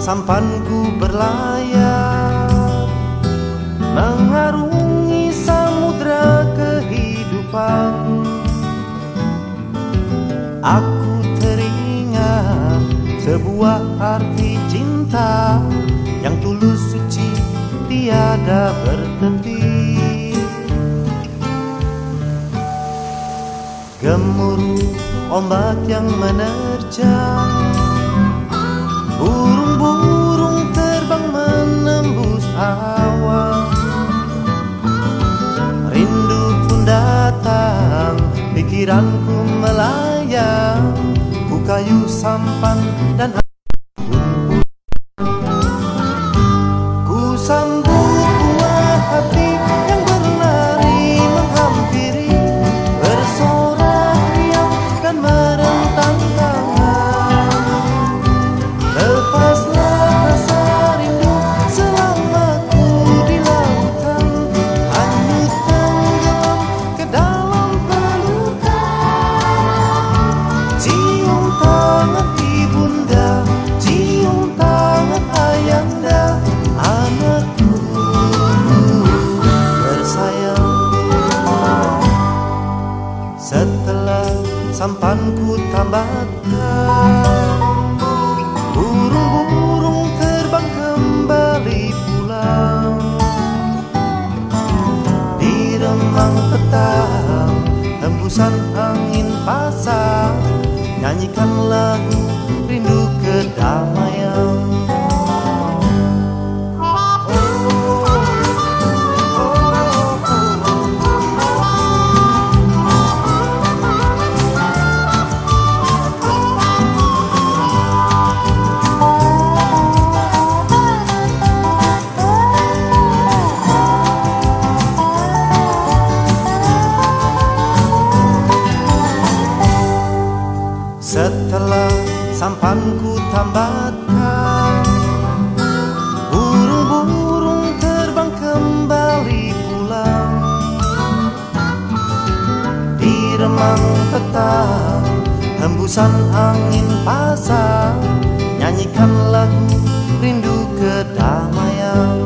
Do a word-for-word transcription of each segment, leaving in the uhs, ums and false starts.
sampanku berlayar mengarungi samudra kehidupan. Aku teringat sebuah arti cinta yang tulus suci tiada bertepi. Gemuruh ombak yang menerjang, burung-burung terbang menembus awan. Rindu pun datang, pikiranku melayang, ku kayu sampan dan ku sambut buah hati yang berlari menghampiri, bersorak riang dan merentang tangan. Lepaslah rasa rindu selama ku di lautan, hanyut tenggelam ke dalam pelukan. Cium tangan ibunda, cium tangan ayanda, anakku tersayang. Setelah sampanku tambatkan, burung-burung terbang kembali pulang. Di remang petang, hembusan angin pasang, nyanyikan lagu rindu kedamaian. Setelah sampanku tambatkan, burung-burung terbang kembali pulang. Di remang petang, hembusan angin pasang, nyanyikan lagu rindu kedamaian.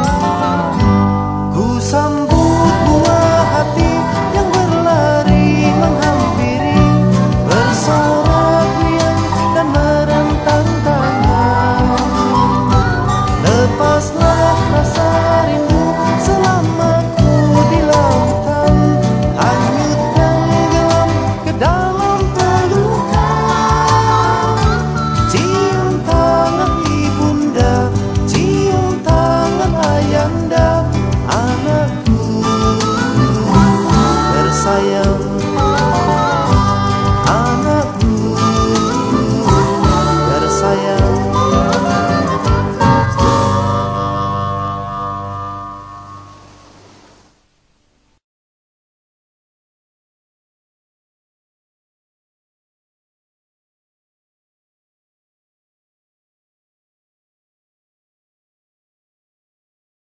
Ku sambut buah hati yang berlari menghampiri, bersorak riang dan merentang tangan. Lepaslah rasa rindu selama ku di lautan, hanyut tenggelam ke dalam pelukan. Cium tangan ibunda, cium tangan ayanda, anak